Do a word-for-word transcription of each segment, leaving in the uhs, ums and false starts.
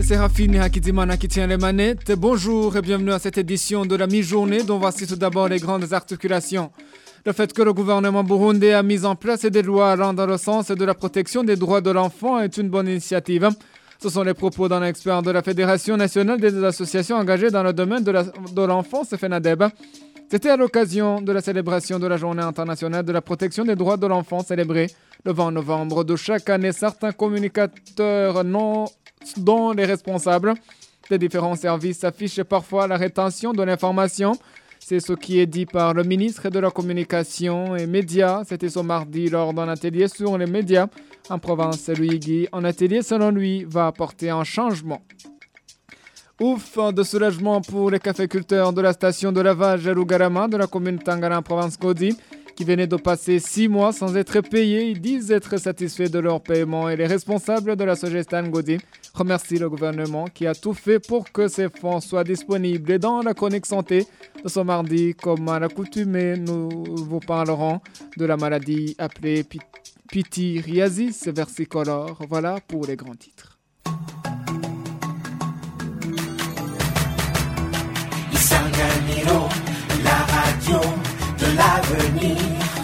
Séraphine Hakizimana qui tient les manettes. Bonjour et bienvenue à cette édition de la mi-journée dont voici tout d'abord les grandes articulations. Le fait que le gouvernement burundais a mis en place des lois allant dans le sens de la protection des droits de l'enfant est une bonne initiative. Ce sont les propos d'un expert de la Fédération nationale des associations engagées dans le domaine de, la, de l'enfance, FENADEB. C'était à l'occasion de la célébration de la Journée internationale de la protection des droits de l'enfant célébrée le vingt novembre de chaque année. Certains communicateurs, non, dont les responsables des différents services, affichent parfois la rétention de l'information. C'est ce qui est dit par le ministre de la Communication et Médias. C'était ce mardi lors d'un atelier sur les médias en province Luigi. Un atelier, selon lui, va apporter un changement. Ouf de soulagement pour les caféculteurs de la station de lavage Rugarama de la commune Tangara en province Kodi qui venaient de passer six mois sans être payés. Ils disent être satisfaits de leur paiement et les responsables de la Sogestan Kodi remercient le gouvernement qui a tout fait pour que ces fonds soient disponibles. Et dans la chronique santé de ce mardi, comme à l'accoutumée, nous vous parlerons de la maladie appelée pityriasis versicolore. Voilà pour les grands titres. La radio de l'avenir.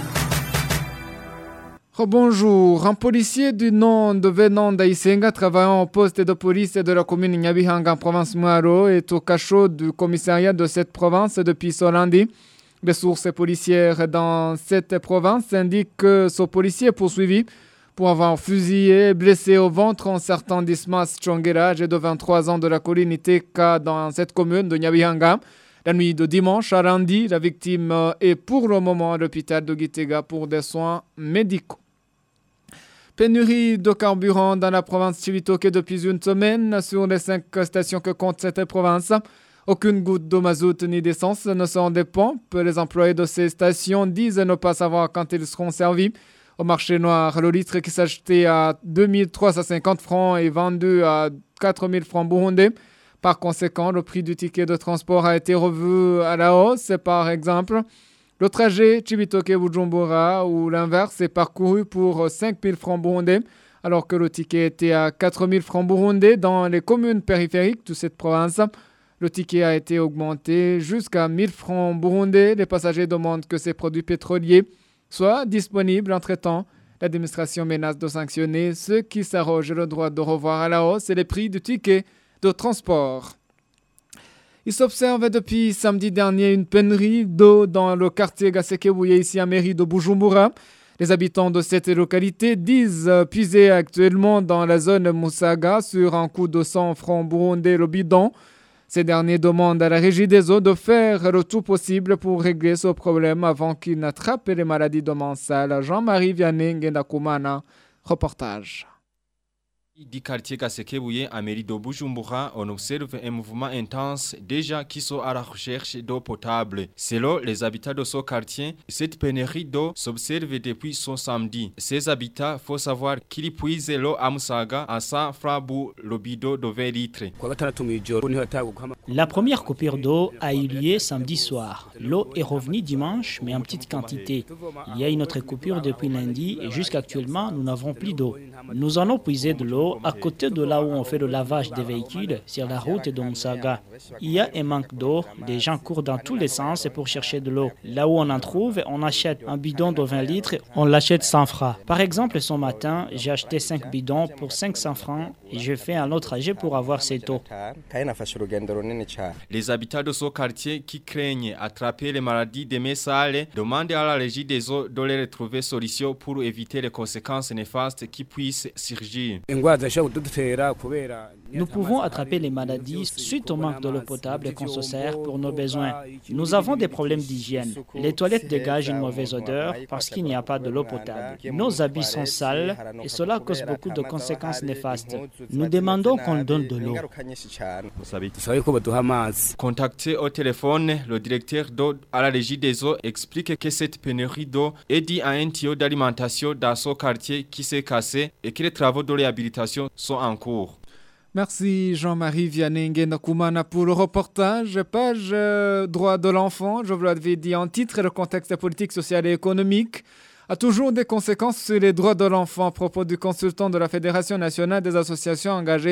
Bonjour, un policier du nom de Venon Daisenga travaillant au poste de police de la commune Nyabihanga en province Mwaro est au cachot du commissariat de cette province depuis ce lundi. Les sources policières dans cette province indiquent que ce policier est poursuivi pour avoir fusillé et blessé au ventre un certain Dismas Chongera, âgé de vingt-trois ans de la colline Iteka dans cette commune de Nyabihanga. La nuit de dimanche à lundi, la victime est pour le moment à l'hôpital de Gitega pour des soins médicaux. Pénurie de carburant dans la province Chibitoke depuis une semaine sur les cinq stations que compte cette province. Aucune goutte de mazout ni d'essence ne sont des pompes. Les employés de ces stations disent ne pas savoir quand ils seront servis. Au marché noir, le litre qui s'achetait à deux mille trois cent cinquante francs est vendu à quatre mille francs burundais. Par conséquent, le prix du ticket de transport a été revu à la hausse. Par exemple, le trajet Chibitoke-Bujumbura ou l'inverse est parcouru pour cinq mille francs burundais, alors que le ticket était à quatre mille francs burundais dans les communes périphériques de cette province. Le ticket a été augmenté jusqu'à mille francs burundais. Les passagers demandent que ces produits pétroliers soient disponibles entre-temps. L'administration menace de sanctionner ceux qui s'arrogent le droit de revoir à la hausse les prix du ticket de transport. Il s'observe depuis samedi dernier une pénurie d'eau dans le quartier Gasekebouye ici à mairie de Bujumbura. Les habitants de cette localité disent puiser actuellement dans la zone Musaga sur un coût de cent francs burundais le bidon. Ces derniers demandent à la régie des eaux de faire le tout possible pour régler ce problème avant qu'il n'attrape les maladies de Mansal. Jean-Marie Vianney Ngendakumana, reportage. Du quartier Gasekebouye à mairie de Bujumbura, on observe un mouvement intense déjà qui sont à la recherche d'eau potable. Selon les habitants de ce quartier, cette pénurie d'eau s'observe depuis son samedi. Ces habitants, faut savoir qu'ils puisent l'eau à Musaga à cent francs le bidon de vingt litres. La première coupure d'eau a eu lieu samedi soir. L'eau est revenue dimanche, mais en petite quantité. Il y a une autre coupure depuis lundi et jusqu'actuellement, nous n'avons plus d'eau. Nous allons puiser de l'eau à côté de là où on fait le lavage des véhicules sur la route de Musaga. Il y a un manque d'eau, les gens courent dans tous les sens pour chercher de l'eau. Là où on en trouve, on achète un bidon de vingt litres, on l'achète cent francs. Par exemple, ce matin, j'ai acheté cinq bidons pour cinq cents francs et j'ai fait un autre trajet pour avoir cette eau. Les habitants de ce quartier qui craignent attraper les maladies des messales demandent à la régie des eaux de leur trouver solution pour éviter les conséquences néfastes qui puissent surgir. Nous pouvons attraper les maladies suite au manque de l'eau potable qu'on se sert pour nos besoins. Nous avons des problèmes d'hygiène. Les toilettes dégagent une mauvaise odeur parce qu'il n'y a pas de l'eau potable. Nos habits sont sales et cela cause beaucoup de conséquences néfastes. Nous demandons qu'on donne de l'eau. Contacté au téléphone, le directeur d'eau à la régie des eaux explique que cette pénurie d'eau est due à un tuyau d'alimentation dans ce quartier qui s'est cassé et que les travaux de réhabilitation sont en cours. Merci Jean-Marie Vianney Ngendakumana pour le reportage. Page euh, droit de l'enfant, je vous l'avais dit en titre, le contexte politique, social et économique a toujours des conséquences sur les droits de l'enfant à propos du consultant de la Fédération nationale des associations engagées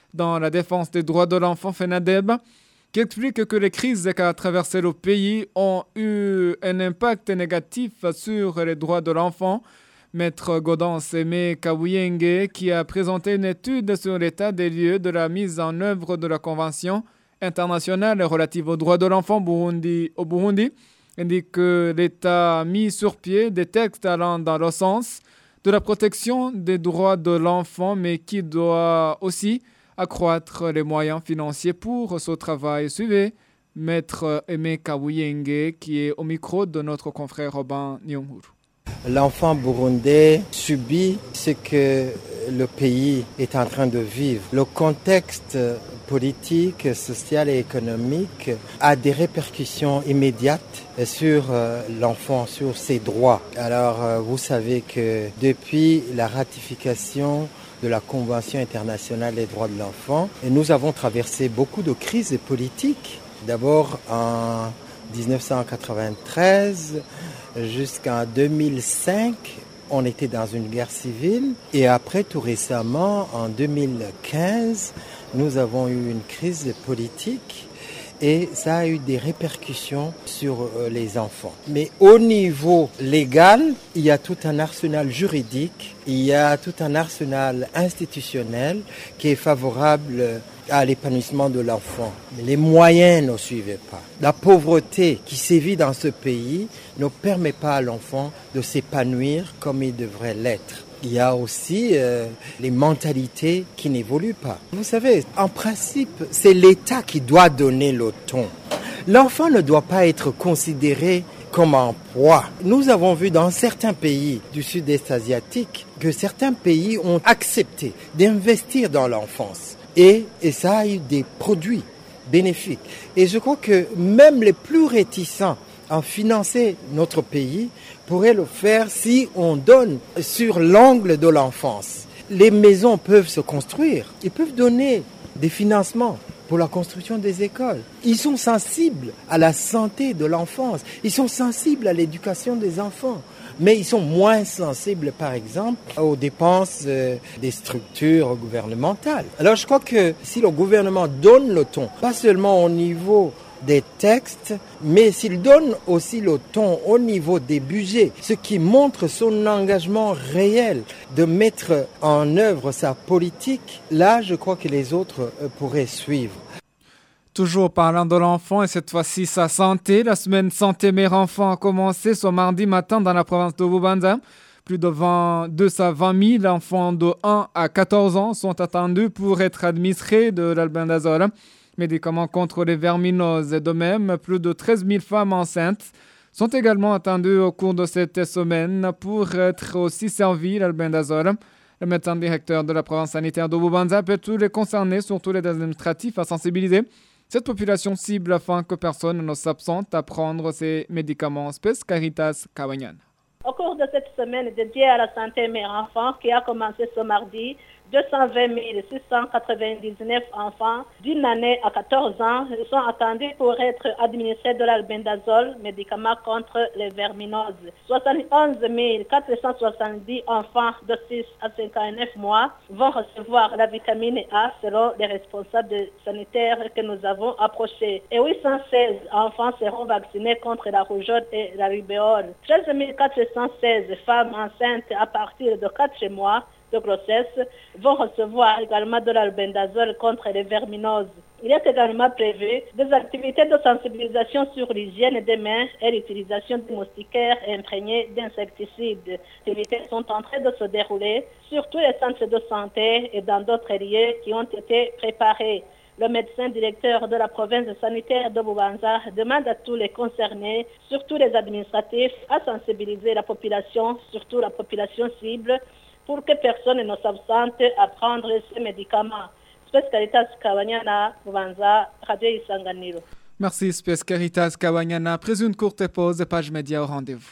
dans la défense des droits de l'enfant FENADEB, qui explique que les crises qu'a traversé le pays ont eu un impact négatif sur les droits de l'enfant. Maître Gaudence Aimé Kabuyenge, qui a présenté une étude sur l'état des lieux de la mise en œuvre de la Convention internationale relative aux droits de l'enfant Burundi, au Burundi, indique que l'État a mis sur pied des textes allant dans le sens de la protection des droits de l'enfant, mais qui doit aussi accroître les moyens financiers pour ce travail. Suivez Maître Aimé Kabuyenge, qui est au micro de notre confrère Robin Nyonguru. L'enfant burundais subit ce que le pays est en train de vivre. Le contexte politique, social et économique a des répercussions immédiates sur l'enfant, sur ses droits. Alors, vous savez que depuis la ratification de la Convention internationale des droits de l'enfant, nous avons traversé beaucoup de crises politiques. D'abord en dix-neuf cent quatre-vingt-treize, jusqu'en deux mille cinq, on était dans une guerre civile. Et après, tout récemment, en deux mille quinze, nous avons eu une crise politique et ça a eu des répercussions sur les enfants. Mais au niveau légal, il y a tout un arsenal juridique, il y a tout un arsenal institutionnel qui est favorable à l'épanouissement de l'enfant. Mais les moyens ne suivaient pas. La pauvreté qui sévit dans ce pays ne permet pas à l'enfant de s'épanouir comme il devrait l'être. Il y a aussi euh, les mentalités qui n'évoluent pas. Vous savez, en principe, c'est l'État qui doit donner le ton. L'enfant ne doit pas être considéré comme un poids. Nous avons vu dans certains pays du sud-est asiatique que certains pays ont accepté d'investir dans l'enfance. Et, et ça a eu des produits bénéfiques. Et je crois que même les plus réticents à financer notre pays pourraient le faire si on donne sur l'angle de l'enfance. Les maisons peuvent se construire. Ils peuvent donner des financements pour la construction des écoles. Ils sont sensibles à la santé de l'enfance. Ils sont sensibles à l'éducation des enfants. Mais ils sont moins sensibles, par exemple, aux dépenses euh, des structures gouvernementales. Alors je crois que si le gouvernement donne le ton, pas seulement au niveau des textes, mais s'il donne aussi le ton au niveau des budgets, ce qui montre son engagement réel de mettre en œuvre sa politique, là je crois que les autres euh, pourraient suivre. Toujours parlant de l'enfant et cette fois-ci sa santé, la semaine santé mère-enfant a commencé ce mardi matin dans la province de Bubanza. Plus de deux cent vingt mille enfants de un à quatorze ans sont attendus pour être administrés de l'albendazole, médicament contre les verminoses. De même, plus de treize mille femmes enceintes sont également attendues au cours de cette semaine pour être aussi servies l'albendazole. Le médecin directeur de la province sanitaire de Bubanza peut tous les concernés, surtout les administratifs, à sensibiliser cette population cible afin que personne ne s'absente à prendre ces médicaments. Spes Caritas Kabanyana. Au cours de cette semaine dédiée à la santé mère-enfant qui a commencé ce mardi, deux cent vingt mille six cent quatre-vingt-dix-neuf enfants d'une année à quatorze ans sont attendus pour être administrés de l'albendazole, médicament contre les verminoses. soixante et onze mille quatre cent soixante-dix enfants de six à cinquante-neuf mois vont recevoir la vitamine A selon les responsables sanitaires que nous avons approchés. Et huit cent seize enfants seront vaccinés contre la rougeole et la rubéole. treize mille quatre cent seize femmes enceintes à partir de quatre mois de grossesse vont recevoir également de l'albendazole contre les verminoses. Il est également prévu des activités de sensibilisation sur l'hygiène des mains et l'utilisation de moustiquaires imprégnés d'insecticides. Les activités sont en train de se dérouler sur tous les centres de santé et dans d'autres lieux qui ont été préparés. Le médecin directeur de la province sanitaire de Bubanza demande à tous les concernés, surtout les administratifs, à sensibiliser la population, surtout la population cible, pour que personne ne s'absente à prendre ces médicaments. Spes Caritas Kabanyana, Bubanza, Radio Isanganiro. Merci Spes Caritas Kabanyana. Après une courte pause, page média au rendez-vous.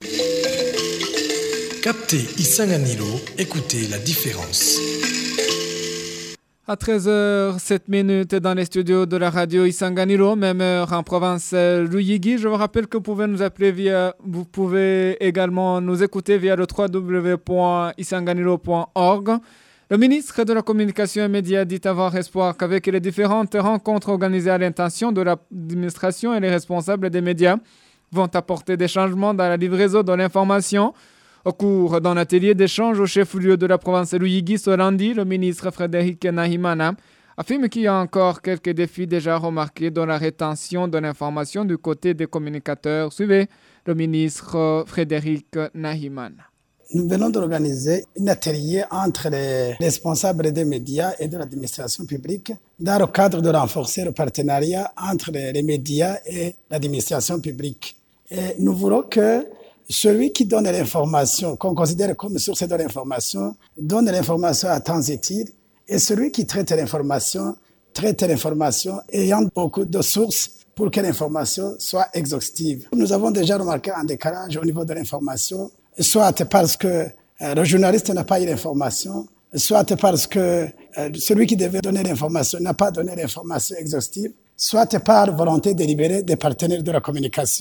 Captez Isanganiro, écoutez la différence. À treize heures sept minutes dans les studios de la radio Isanganiro, même heure en province Ruyigi. Je vous rappelle que vous pouvez nous appeler via, vous pouvez également nous écouter via le w w w point isanganiro point org. Le ministre de la Communication et Médias dit avoir espoir qu'avec les différentes rencontres organisées à l'intention de l'administration et les responsables des médias vont apporter des changements dans la livraison de l'information. Au cours d'un atelier d'échange au chef-lieu de la province Luigi Sorandi, le ministre Frédéric Nahimana affirme qu'il y a encore quelques défis déjà remarqués dans la rétention de l'information du côté des communicateurs. Suivez le ministre Frédéric Nahimana. Nous venons d'organiser un atelier entre les responsables des médias et de l'administration publique dans le cadre de renforcer le partenariat entre les médias et l'administration publique. Et nous voulons que celui qui donne l'information, qu'on considère comme source de l'information, donne l'information à temps utile, et celui qui traite l'information, traite l'information ayant beaucoup de sources pour que l'information soit exhaustive. Nous avons déjà remarqué un décalage au niveau de l'information, soit parce que euh, le journaliste n'a pas eu l'information, soit parce que euh, celui qui devait donner l'information n'a pas donné l'information exhaustive, soit par volonté délibérée des partenaires de la communication.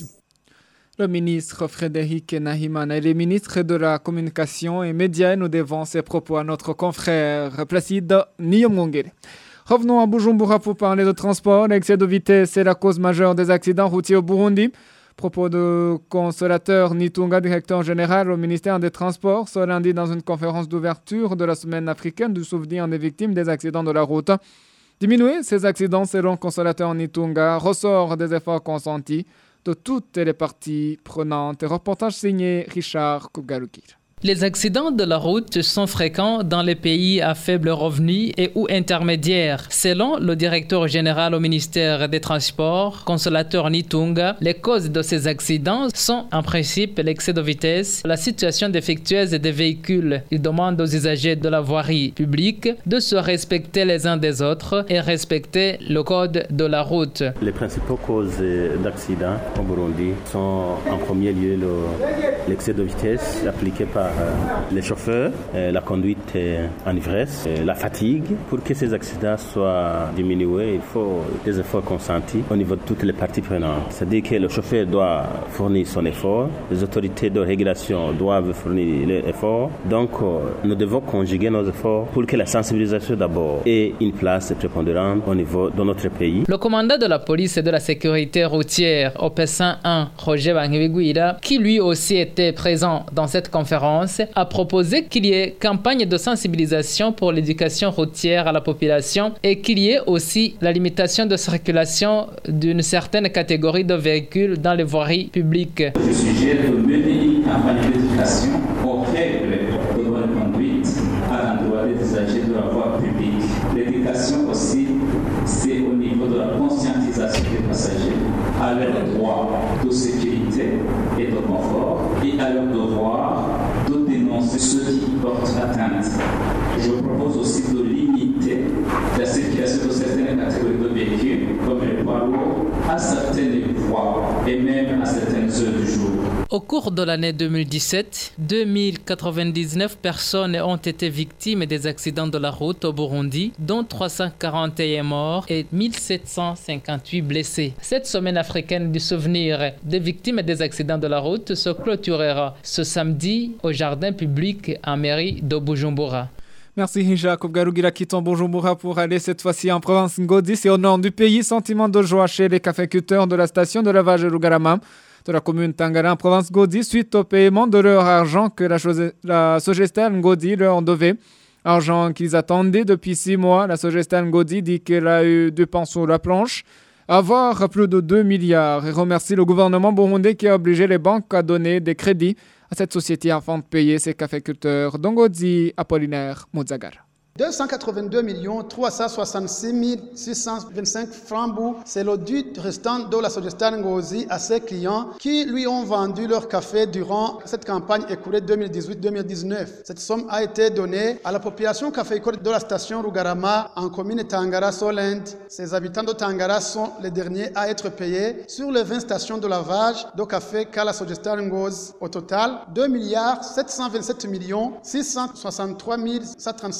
Le ministre Frédéric Nahimana et les ministres de la Communication et Médias, nous devons ces propos à notre confrère Placide Niyomongere. Revenons à Bujumbura pour parler de transport. L'excès de vitesse est la cause majeure des accidents routiers au Burundi. Propos de Consolateur Nitunga, directeur général au ministère des Transports, ce lundi dans une conférence d'ouverture de la semaine africaine du souvenir des victimes des accidents de la route. Diminuer ces accidents, selon Consolateur Nitunga, ressort des efforts consentis de toutes les parties prenantes. Reportage signé Richard Kugarukir. Les accidents de la route sont fréquents dans les pays à faible revenu et ou intermédiaires. Selon le directeur général au ministère des Transports, Consolateur Nitunga, les causes de ces accidents sont en principe l'excès de vitesse, la situation défectueuse des véhicules. Il demande aux usagers de la voirie publique de se respecter les uns des autres et respecter le code de la route. Les principales causes d'accidents au Burundi sont en premier lieu le, l'excès de vitesse appliqué par les chauffeurs, la conduite en ivresse, la fatigue. Pour que ces accidents soient diminués, il faut des efforts consentis au niveau de toutes les parties prenantes. C'est-à-dire que le chauffeur doit fournir son effort, les autorités de régulation doivent fournir leur effort. Donc, nous devons conjuguer nos efforts pour que la sensibilisation d'abord ait une place prépondérante au niveau de notre pays. Le commandant de la police et de la sécurité routière au P cent un, Roger Bangibiguira, qui lui aussi était présent dans cette conférence, a proposé qu'il y ait campagne de sensibilisation pour l'éducation routière à la population et qu'il y ait aussi la limitation de circulation d'une certaine catégorie de véhicules dans les voiries publiques. Je suggère de mener une campagne d'éducation aux règles de bonne conduite à l'endroit des usagers de la voie publique. L'éducation aussi, c'est au niveau de la conscientisation des passagers à leur droit de sécurité et de confort et à leur devoir de dénoncer ceux qui portent atteinte. Je propose aussi de limiter la circulation de certaines catégories de véhicules, comme les poids lourds, à certaines voies et même à certaines heures du jour. Au cours de l'année deux mille dix-sept, deux mille quatre-vingt-dix-neuf personnes ont été victimes des accidents de la route au Burundi, dont trois cent quarante et un morts et mille sept cent cinquante-huit blessés. Cette semaine africaine du souvenir des victimes des accidents de la route se clôturera ce samedi au jardin public en mairie de Bujumbura. Merci Jacob Garugira qui tombe Bujumbura pour aller cette fois-ci en province Ngodi. C'est au nord du pays. Sentiment de joie chez les caféiculteurs de la station de lavage Rugarama de la commune Tangara en province Ngodi suite au paiement de leur argent que la, chose, la Sogestal Ngodi leur devait. Argent qu'ils attendaient depuis six mois. La Sogestal Ngodi dit qu'elle a eu deux pains sur la planche. Avoir plus de deux milliards et remercie le gouvernement burundais qui a obligé les banques à donner des crédits à cette société afin de payer ses caféiculteurs. Dongodi Apollinaire Mozagara. deux cent quatre-vingt-deux millions trois cent soixante-six mille six cent vingt-cinq francs, c'est le dû restant de la Sogestal Ngozi à ses clients qui lui ont vendu leur café durant cette campagne écoulée deux mille dix-huit deux mille dix-neuf. Cette somme a été donnée à la population caféicole de la station Rugarama en commune Tangara-Solent. Ces habitants de Tangara sont les derniers à être payés sur les vingt stations de lavage de café qu'a la Sogestal Ngozi. Au total, deux milliards sept cent vingt-sept millions six cent soixante-trois mille cent trente-cinq francs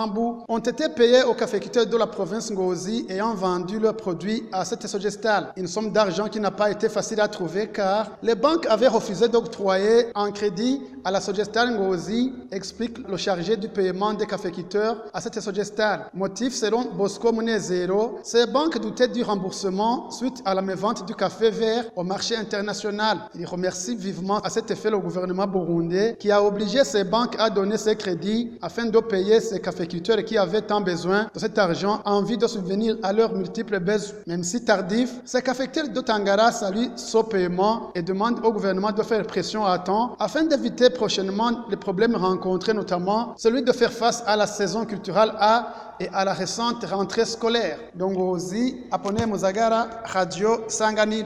francs ont été payés aux caféiculteurs de la province Ngozi ayant vendu leurs produits à cette Sogestale. Une somme d'argent qui n'a pas été facile à trouver car les banques avaient refusé d'octroyer un crédit à la Sogestale Ngozi, explique le chargé du paiement des caféiculteurs à cette Sogestale. Motif, selon Bosco Munezero, ces banques doutaient du remboursement suite à la mévente du café vert au marché international. Il remercie vivement à cet effet le gouvernement burundais qui a obligé ces banques à donner ces crédits afin de payer ces caféiculteurs qui avaient tant besoin de cet argent en vue de subvenir à leurs multiples besoins. Même si tardif, ces caféiculteurs de Tangara saluent ce paiement et demandent au gouvernement de faire pression à temps afin d'éviter prochainement les problèmes rencontrés, notamment celui de faire face à la saison culturelle A et à la récente rentrée scolaire. Donc aussi, Apone Muzagara, Radio Sanganiro.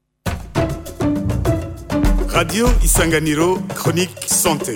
Radio Isanganiro, chronique santé.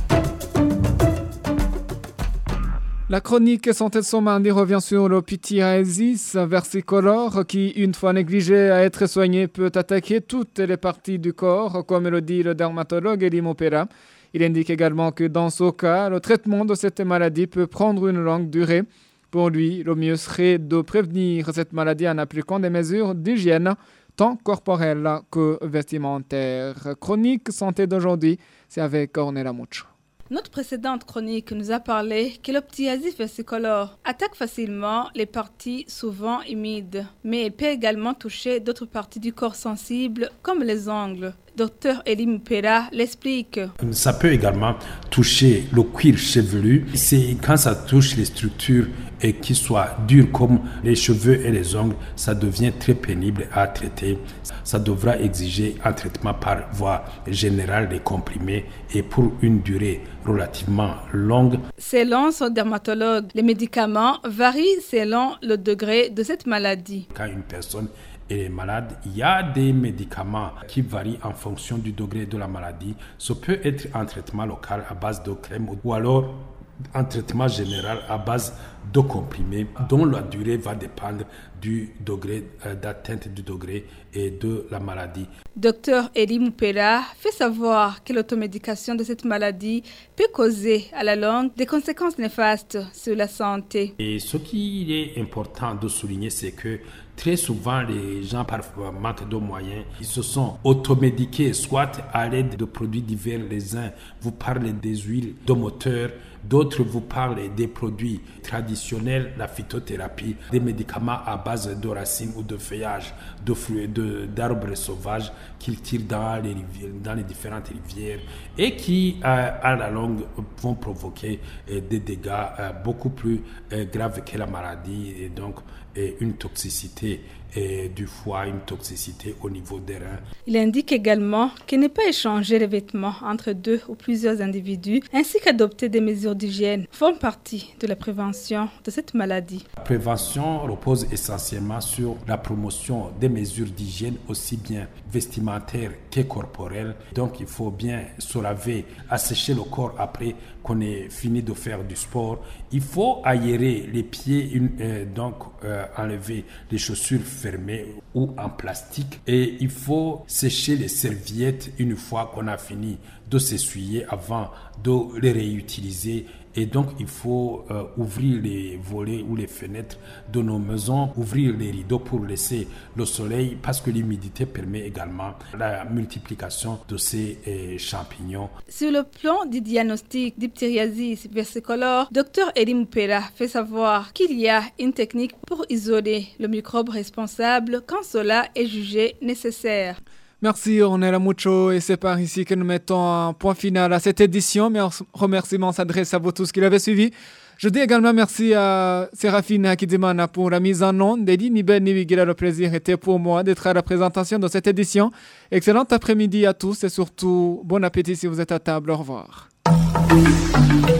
La chronique santé de ce mardi revient sur le pityriasis versicolore qui, une fois négligé à être soigné, peut attaquer toutes les parties du corps, comme le dit le dermatologue Elie Mopera. Il indique également que dans ce cas, le traitement de cette maladie peut prendre une longue durée. Pour lui, le mieux serait de prévenir cette maladie en appliquant des mesures d'hygiène, tant corporelles que vestimentaires. Chronique santé d'aujourd'hui, c'est avec Ornella Mucho. Notre précédente chronique nous a parlé que le pityriasis versicolore attaque facilement les parties souvent humides, mais elle peut également toucher d'autres parties du corps sensibles comme les ongles. Docteur Elie Mopera l'explique. Ça peut également toucher le cuir chevelu. C'est quand ça touche les structures et qui soient dures comme les cheveux et les ongles, ça devient très pénible à traiter. Ça devra exiger un traitement par voie générale des comprimés et pour une durée relativement longue. Selon son dermatologue, les médicaments varient selon le degré de cette maladie. Quand une personne est malade, il y a des médicaments qui varient en fonction du degré de la maladie. Ça peut être un traitement local à base de crème ou alors un traitement général à base de comprimés dont la durée va dépendre du degré euh, d'atteinte du degré et de la maladie. Docteur Elie Mopera fait savoir que l'automédication de cette maladie peut causer à la longue des conséquences néfastes sur la santé. Et ce qui est important de souligner, c'est que très souvent, les gens, parfois, manquent de moyens. Ils se sont automédiqués, soit à l'aide de produits divers. Les uns vous parlent des huiles de moteur, d'autres vous parlent des produits traditionnels, la phytothérapie, des médicaments à base de racines ou de feuillages, de fruits, de, d'arbres sauvages qu'ils tirent dans les, rivières, dans les différentes rivières et qui, euh, à la longue, vont provoquer euh, des dégâts euh, beaucoup plus euh, graves que la maladie et donc euh, une toxicité et du foie, une toxicité au niveau des reins. Il indique également qu'il ne peut échanger les vêtements entre deux ou plusieurs individus, ainsi qu'adopter des mesures d'hygiène font partie de la prévention de cette maladie. La prévention repose essentiellement sur la promotion des mesures d'hygiène aussi bien vestimentaires que corporelles. Donc il faut bien se laver, assécher le corps après qu'on ait fini de faire du sport. Il faut aérer les pieds, une, euh, donc euh, enlever les chaussures fermées ou en plastique. Et il faut sécher les serviettes une fois qu'on a fini de s'essuyer avant de les réutiliser. Et donc, il faut euh, ouvrir les volets ou les fenêtres de nos maisons, ouvrir les rideaux pour laisser le soleil parce que l'humidité permet également la multiplication de ces euh, champignons. Sur le plan du diagnostic du pityriasis versicolore, docteur Elie Mopera fait savoir qu'il y a une technique pour isoler le microbe responsable quand cela est jugé nécessaire. Merci Ornella Mucho et c'est par ici que nous mettons un point final à cette édition. Mes remerciements s'adressent à vous tous qui l'avez suivi. Je dis également merci à Séraphine Hakidimana pour la mise en onde. Dédi Niben Nivigila, le plaisir était pour moi d'être à la présentation de cette édition. Excellent après-midi à tous et surtout bon appétit si vous êtes à table. Au revoir.